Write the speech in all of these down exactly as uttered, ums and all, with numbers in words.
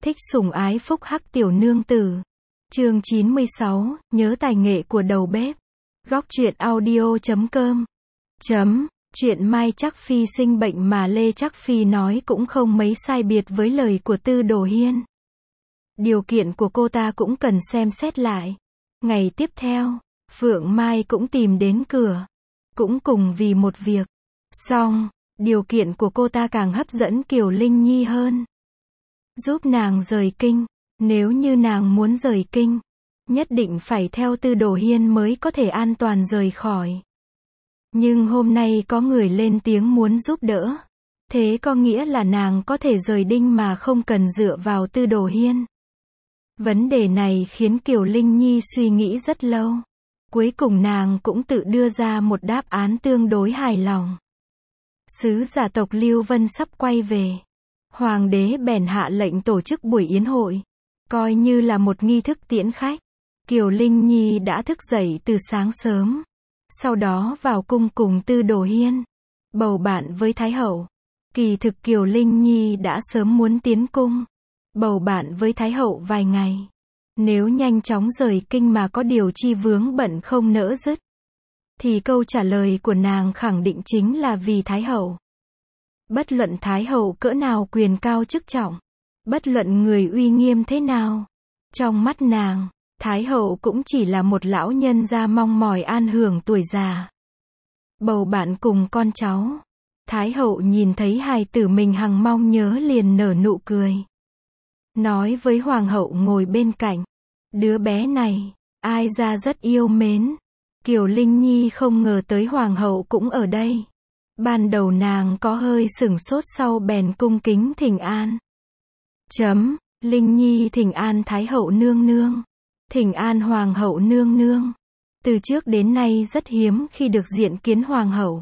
Thích sủng ái phúc hắc tiểu nương tử. Chương chín mươi sáu, nhớ tài nghệ của đầu bếp. Góc truyện audio chấm com. Chấm, chuyện Mai Trắc Phi sinh bệnh mà Lê Trắc Phi nói cũng không mấy sai biệt với lời của Tư Đồ Hiên. Điều kiện của cô ta cũng cần xem xét lại. Ngày tiếp theo, Phượng Mai cũng tìm đến cửa. Cũng cùng vì một việc. Song, điều kiện của cô ta càng hấp dẫn Kiều Linh Nhi hơn. Giúp nàng rời kinh. Nếu như nàng muốn rời kinh, nhất định phải theo Tư Đồ Hiên mới có thể an toàn rời khỏi. Nhưng hôm nay có người lên tiếng muốn giúp đỡ. Thế có nghĩa là nàng có thể rời đinh mà không cần dựa vào Tư Đồ Hiên. Vấn đề này khiến Kiều Linh Nhi suy nghĩ rất lâu. Cuối cùng nàng cũng tự đưa ra một đáp án tương đối hài lòng. Sứ giả tộc Lưu Vân sắp quay về. Hoàng đế bèn hạ lệnh tổ chức buổi yến hội. Coi như là một nghi thức tiễn khách. Kiều Linh Nhi đã thức dậy từ sáng sớm. Sau đó vào cung cùng Tư Đồ Hiên. Bầu bạn với Thái Hậu. Kỳ thực Kiều Linh Nhi đã sớm muốn tiến cung. Bầu bạn với Thái Hậu vài ngày. Nếu nhanh chóng rời kinh mà có điều chi vướng bận không nỡ dứt. Thì câu trả lời của nàng khẳng định chính là vì Thái Hậu. Bất luận Thái Hậu cỡ nào quyền cao chức trọng. Bất luận người uy nghiêm thế nào. Trong mắt nàng, Thái Hậu cũng chỉ là một lão nhân gia mong mỏi an hưởng tuổi già. Bầu bạn cùng con cháu. Thái Hậu nhìn thấy hài tử mình hằng mong nhớ liền nở nụ cười. Nói với Hoàng hậu ngồi bên cạnh. Đứa bé này, ai ra rất yêu mến. Kiều Linh Nhi không ngờ tới Hoàng hậu cũng ở đây. Ban đầu nàng có hơi sửng sốt sau bèn cung kính thỉnh an. Chấm, Linh Nhi thỉnh an Thái Hậu nương nương. Thỉnh an Hoàng hậu nương nương. Từ trước đến nay rất hiếm khi được diện kiến Hoàng hậu.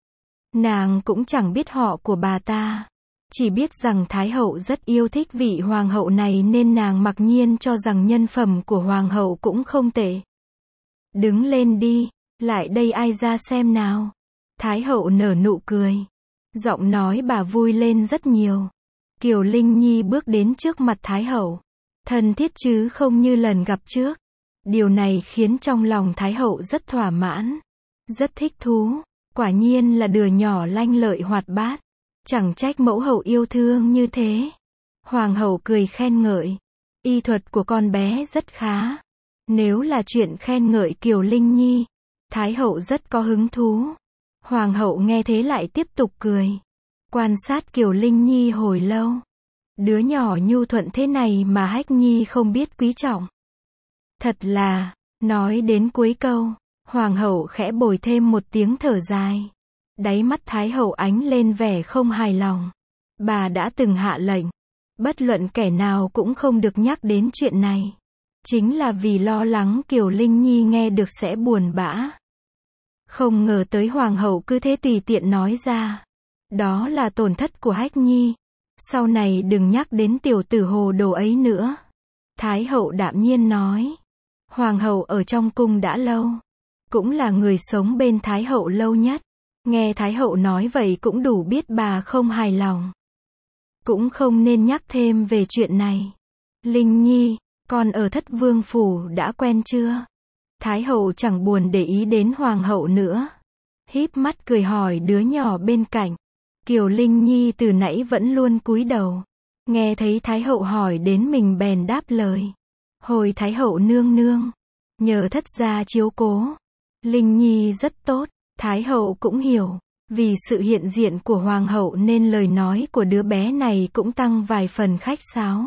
Nàng cũng chẳng biết họ của bà ta. Chỉ biết rằng Thái Hậu rất yêu thích vị Hoàng hậu này nên nàng mặc nhiên cho rằng nhân phẩm của Hoàng hậu cũng không tệ. Đứng lên đi, lại đây ai ra xem nào. Thái Hậu nở nụ cười. Giọng nói bà vui lên rất nhiều. Kiều Linh Nhi bước đến trước mặt Thái Hậu. Thân thiết chứ không như lần gặp trước. Điều này khiến trong lòng Thái Hậu rất thỏa mãn. Rất thích thú. Quả nhiên là đứa nhỏ lanh lợi hoạt bát. Chẳng trách mẫu hậu yêu thương như thế. Hoàng hậu cười khen ngợi. Y thuật của con bé rất khá. Nếu là chuyện khen ngợi Kiều Linh Nhi, Thái Hậu rất có hứng thú. Hoàng hậu nghe thế lại tiếp tục cười. Quan sát Kiều Linh Nhi hồi lâu. Đứa nhỏ nhu thuận thế này mà Hách Nhi không biết quý trọng. Thật là, nói đến cuối câu, Hoàng hậu khẽ bồi thêm một tiếng thở dài. Đáy mắt Thái Hậu ánh lên vẻ không hài lòng. Bà đã từng hạ lệnh. Bất luận kẻ nào cũng không được nhắc đến chuyện này. Chính là vì lo lắng Kiều Linh Nhi nghe được sẽ buồn bã. Không ngờ tới Hoàng hậu cứ thế tùy tiện nói ra. Đó là tổn thất của Hách Nhi. Sau này đừng nhắc đến tiểu tử hồ đồ ấy nữa. Thái Hậu đạm nhiên nói. Hoàng hậu ở trong cung đã lâu. Cũng là người sống bên Thái Hậu lâu nhất. Nghe Thái Hậu nói vậy cũng đủ biết bà không hài lòng. Cũng không nên nhắc thêm về chuyện này. Linh Nhi, con ở Thất Vương phủ đã quen chưa? Thái Hậu chẳng buồn để ý đến Hoàng hậu nữa. Híp mắt cười hỏi đứa nhỏ bên cạnh. Kiều Linh Nhi từ nãy vẫn luôn cúi đầu. Nghe thấy Thái Hậu hỏi đến mình bèn đáp lời. Hồi Thái Hậu nương nương. Nhờ thất gia chiếu cố. Linh Nhi rất tốt. Thái Hậu cũng hiểu. Vì sự hiện diện của Hoàng hậu nên lời nói của đứa bé này cũng tăng vài phần khách sáo.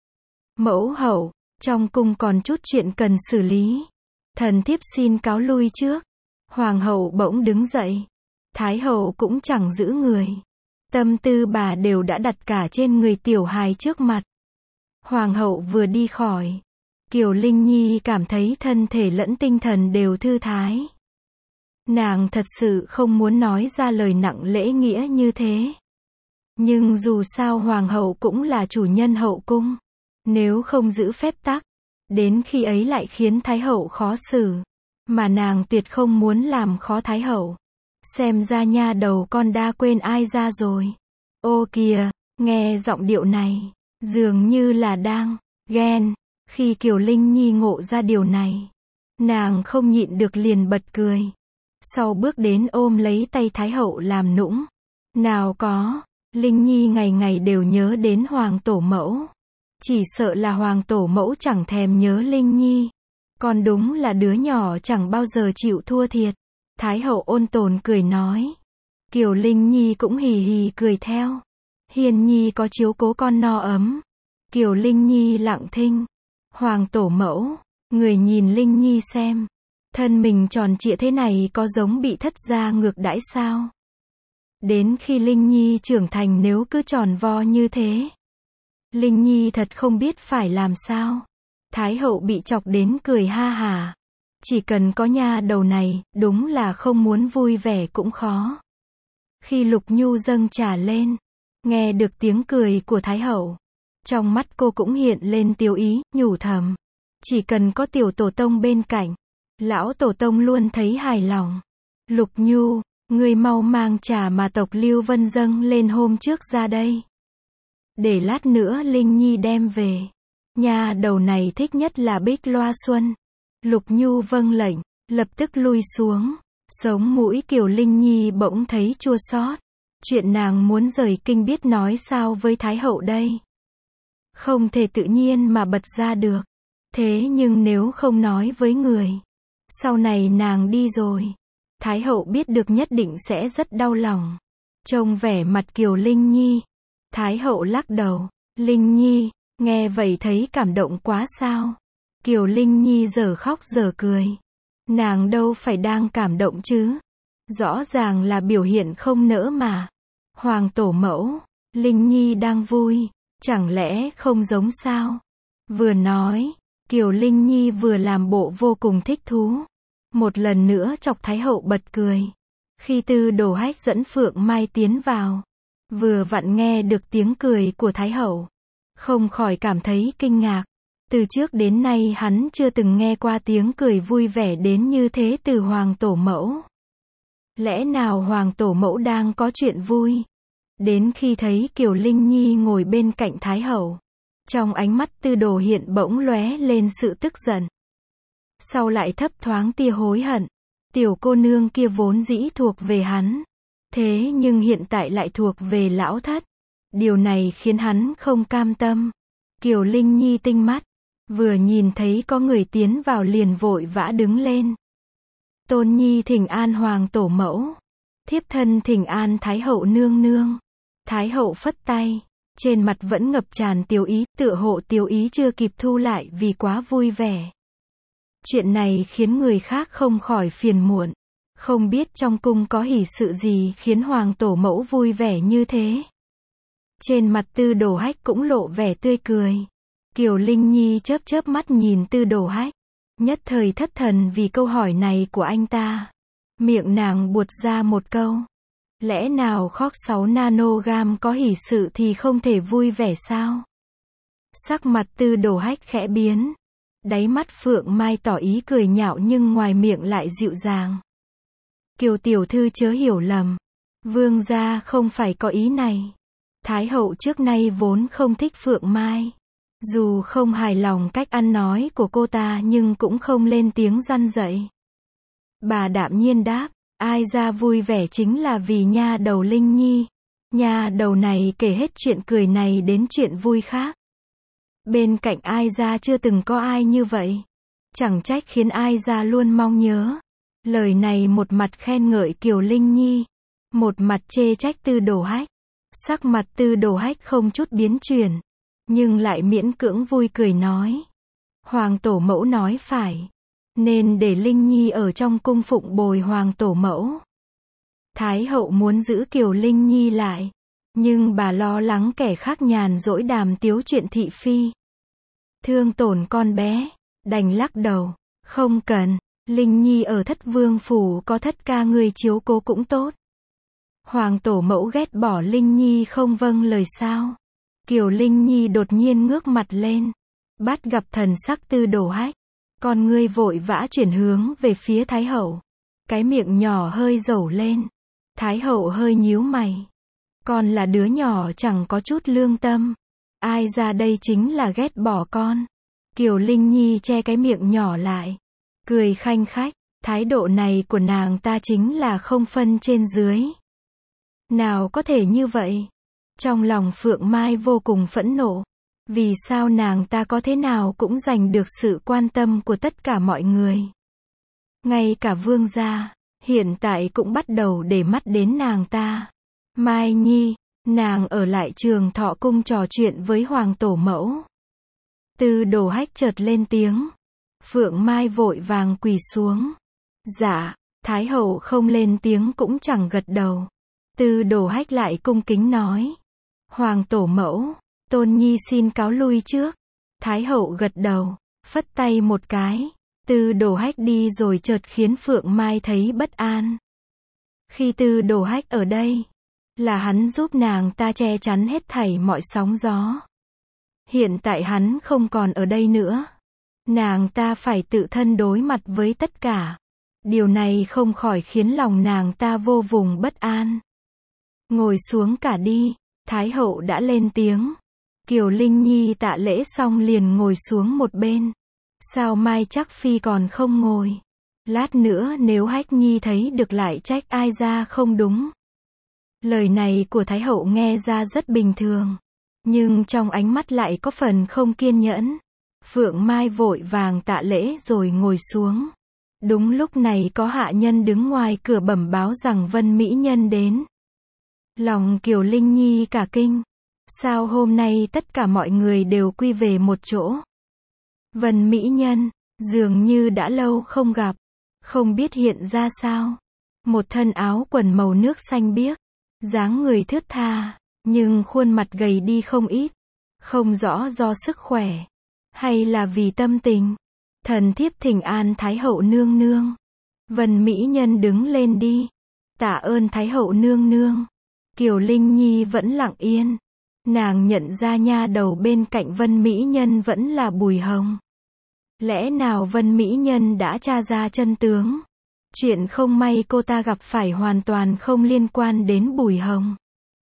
Mẫu hậu, trong cung còn chút chuyện cần xử lý. Thần thiếp xin cáo lui trước. Hoàng hậu bỗng đứng dậy. Thái Hậu cũng chẳng giữ người. Tâm tư bà đều đã đặt cả trên người tiểu hài trước mặt. Hoàng hậu vừa đi khỏi. Kiều Linh Nhi cảm thấy thân thể lẫn tinh thần đều thư thái. Nàng thật sự không muốn nói ra lời nặng lễ nghĩa như thế. Nhưng dù sao Hoàng hậu cũng là chủ nhân hậu cung. Nếu không giữ phép tắc, đến khi ấy lại khiến Thái Hậu khó xử. Mà nàng tuyệt không muốn làm khó Thái Hậu. Xem ra nha đầu con đã quên ai ra rồi. Ô kìa, nghe giọng điệu này, Dường như là đang ghen. Khi Kiều Linh Nhi ngộ ra điều này, nàng không nhịn được liền bật cười. Sau bước đến ôm lấy tay Thái hậu làm nũng. Nào có, Linh Nhi ngày ngày đều nhớ đến Hoàng tổ mẫu. Chỉ sợ là Hoàng tổ mẫu chẳng thèm nhớ Linh Nhi. Còn đúng là đứa nhỏ chẳng bao giờ chịu thua thiệt. Thái hậu ôn tồn cười nói. Kiều Linh Nhi cũng hì hì cười theo. Hiền Nhi có chiếu cố con no ấm. Kiều Linh Nhi lặng thinh. Hoàng tổ mẫu, người nhìn Linh Nhi xem. Thân mình tròn trịa thế này có giống bị thất gia ngược đãi sao? Đến khi Linh Nhi trưởng thành nếu cứ tròn vo như thế, Linh Nhi thật không biết phải làm sao. Thái hậu bị chọc đến cười ha hả. Chỉ cần có nha đầu này, đúng là không muốn vui vẻ cũng khó. Khi Lục Nhu dâng trà lên, nghe được tiếng cười của Thái hậu, trong mắt cô cũng hiện lên tiêu ý, nhủ thầm. Chỉ cần có tiểu tổ tông bên cạnh, lão tổ tông luôn thấy hài lòng. Lục Nhu, ngươi mau mang trà mà tộc Lưu Vân dâng lên hôm trước ra đây. Để lát nữa Linh Nhi đem về. Nha đầu này thích nhất là bích loa xuân. Lục Nhu vâng lệnh, lập tức lui xuống. Sống mũi Kiều Linh Nhi bỗng thấy chua xót. Chuyện nàng muốn rời kinh biết nói sao với Thái hậu đây. Không thể tự nhiên mà bật ra được. Thế nhưng nếu không nói với người, sau này nàng đi rồi, Thái hậu biết được nhất định sẽ rất đau lòng. Trông vẻ mặt Kiều Linh Nhi, Thái hậu lắc đầu. Linh Nhi, nghe vậy thấy cảm động quá sao? Kiều Linh Nhi giờ khóc giờ cười. Nàng đâu phải đang cảm động chứ? Rõ ràng là biểu hiện không nỡ mà. Hoàng tổ mẫu, Linh Nhi đang vui, chẳng lẽ không giống sao? Vừa nói, Kiều Linh Nhi vừa làm bộ vô cùng thích thú. Một lần nữa chọc Thái hậu bật cười. Khi Tư Đồ Hách dẫn Phượng Mai tiến vào, vừa vặn nghe được tiếng cười của Thái hậu, không khỏi cảm thấy kinh ngạc. Từ trước đến nay hắn chưa từng nghe qua tiếng cười vui vẻ đến như thế từ Hoàng tổ mẫu. Lẽ nào Hoàng tổ mẫu đang có chuyện vui? Đến khi thấy Kiều Linh Nhi ngồi bên cạnh Thái hậu, trong ánh mắt Tư Đồ hiện bỗng lóe lên sự tức giận. Sau lại thấp thoáng tia hối hận. Tiểu cô nương kia vốn dĩ thuộc về hắn, thế nhưng hiện tại lại thuộc về lão thất. Điều này khiến hắn không cam tâm. Kiều Linh Nhi tinh mắt, vừa nhìn thấy có người tiến vào liền vội vã đứng lên. Tôn nhi thỉnh an Hoàng tổ mẫu. Thiếp thân thỉnh an Thái hậu nương nương. Thái hậu phất tay, trên mặt vẫn ngập tràn tiêu ý, tựa hộ tiêu ý chưa kịp thu lại vì quá vui vẻ. Chuyện này khiến người khác không khỏi phiền muộn. Không biết trong cung có hỷ sự gì khiến Hoàng tổ mẫu vui vẻ như thế. Trên mặt Tư Đồ Hách cũng lộ vẻ tươi cười. Kiều Linh Nhi chớp chớp mắt nhìn Tư Đồ Hách, nhất thời thất thần vì câu hỏi này của anh ta. Miệng nàng buột ra một câu. Lẽ nào khóc sáu nanogam có hỷ sự thì không thể vui vẻ sao? Sắc mặt Tư Đồ Hách khẽ biến. Đáy mắt Phượng Mai tỏ ý cười nhạo nhưng ngoài miệng lại dịu dàng. Kiều tiểu thư chớ hiểu lầm. Vương gia không phải có ý này. Thái hậu trước nay vốn không thích Phượng Mai. Dù không hài lòng cách ăn nói của cô ta nhưng cũng không lên tiếng răn dậy. Bà đạm nhiên đáp, ai ra vui vẻ chính là vì nha đầu Linh Nhi. Nha đầu này kể hết chuyện cười này đến chuyện vui khác. Bên cạnh ai ra chưa từng có ai như vậy. Chẳng trách khiến ai ra luôn mong nhớ. Lời này một mặt khen ngợi Kiều Linh Nhi, một mặt chê trách Tư Đồ Hách. Sắc mặt Tư Đồ Hách không chút biến chuyển, nhưng lại miễn cưỡng vui cười nói. Hoàng tổ mẫu nói phải, nên để Linh Nhi ở trong cung phụng bồi Hoàng tổ mẫu. Thái hậu muốn giữ Kiều Linh Nhi lại, nhưng bà lo lắng kẻ khác nhàn dỗi đàm tiếu chuyện thị phi, thương tổn con bé, đành lắc đầu. Không cần, Linh Nhi ở Thất Vương phủ có thất ca người chiếu cố cũng tốt. Hoàng tổ mẫu ghét bỏ Linh Nhi không vâng lời sao? Kiều Linh Nhi đột nhiên ngước mặt lên, bắt gặp thần sắc Tư Đồ Hách, con ngươi vội vã chuyển hướng về phía Thái hậu. Cái miệng nhỏ hơi dẩu lên. Thái hậu hơi nhíu mày. Con là đứa nhỏ chẳng có chút lương tâm. Ai ra đây chính là ghét bỏ con. Kiều Linh Nhi che cái miệng nhỏ lại, cười khanh khách, thái độ này của nàng ta chính là không phân trên dưới. Nào có thể như vậy? Trong lòng Phượng Mai vô cùng phẫn nộ. Vì sao nàng ta có thế nào cũng giành được sự quan tâm của tất cả mọi người? Ngay cả vương gia, hiện tại cũng bắt đầu để mắt đến nàng ta. Mai Nhi, nàng ở lại Trường Thọ Cung trò chuyện với Hoàng Tổ Mẫu. Tư Đồ Hách chợt lên tiếng. Phượng Mai vội vàng quỳ xuống. Dạ, Thái hậu không lên tiếng cũng chẳng gật đầu. Tư Đồ Hách lại cung kính nói. Hoàng Tổ Mẫu, Tôn Nhi xin cáo lui trước. Thái hậu gật đầu, phất tay một cái. Tư Đồ Hách đi rồi chợt khiến Phượng Mai thấy bất an. Khi Tư Đồ Hách ở đây, là hắn giúp nàng ta che chắn hết thảy mọi sóng gió. Hiện tại hắn không còn ở đây nữa. Nàng ta phải tự thân đối mặt với tất cả. Điều này không khỏi khiến lòng nàng ta vô vùng bất an. Ngồi xuống cả đi, Thái hậu đã lên tiếng. Kiều Linh Nhi tạ lễ xong liền ngồi xuống một bên. Sao Mai Trắc Phi còn không ngồi? Lát nữa nếu Hách Nhi thấy được lại trách ai ra không đúng. Lời này của Thái hậu nghe ra rất bình thường. Nhưng trong ánh mắt lại có phần không kiên nhẫn. Phượng Mai vội vàng tạ lễ rồi ngồi xuống. Đúng lúc này có hạ nhân đứng ngoài cửa bẩm báo rằng Vân Mỹ Nhân đến. Lòng Kiều Linh Nhi cả kinh. Sao hôm nay tất cả mọi người đều quy về một chỗ? Vân Mỹ Nhân, dường như đã lâu không gặp. Không biết hiện ra sao. Một thân áo quần màu nước xanh biếc. Dáng người thướt tha, nhưng khuôn mặt gầy đi không ít. Không rõ do sức khỏe, hay là vì tâm tình. Thần thiếp thỉnh an Thái hậu nương nương. Vân Mỹ Nhân đứng lên đi. Tạ ơn Thái hậu nương nương. Kiều Linh Nhi vẫn lặng yên. Nàng nhận ra nha đầu bên cạnh Vân Mỹ Nhân vẫn là Bùi Hồng. Lẽ nào Vân Mỹ Nhân đã tra ra chân tướng? Chuyện không may cô ta gặp phải hoàn toàn không liên quan đến Bùi Hồng.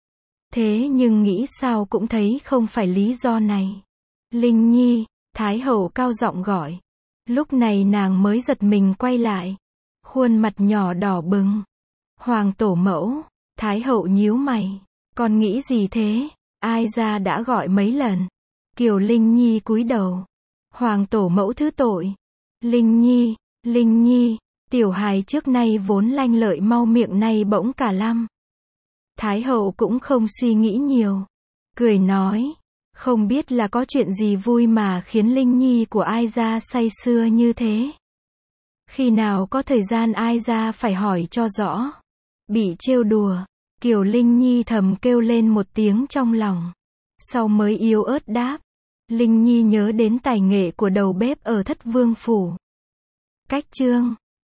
Thế nhưng nghĩ sao cũng thấy không phải lý do này. Linh Nhi, Thái hậu cao giọng gọi. Lúc này nàng mới giật mình quay lại. Khuôn mặt nhỏ đỏ bừng. Hoàng Tổ Mẫu, Thái hậu nhíu mày. Con nghĩ gì thế? Ai ra đã gọi mấy lần? Kiều Linh Nhi cúi đầu. Hoàng Tổ Mẫu thứ tội. Linh Nhi, Linh Nhi, tiểu hài trước nay vốn lanh lợi mau miệng nay bỗng cả lăm. Thái hậu cũng không suy nghĩ nhiều. Cười nói. Không biết là có chuyện gì vui mà khiến Linh Nhi của ai ra say sưa như thế. Khi nào có thời gian ai ra phải hỏi cho rõ. Bị trêu đùa. Kiều Linh Nhi thầm kêu lên một tiếng trong lòng. Sau mới yếu ớt đáp. Linh Nhi nhớ đến tài nghệ của đầu bếp ở Thất Vương Phủ. Cách chương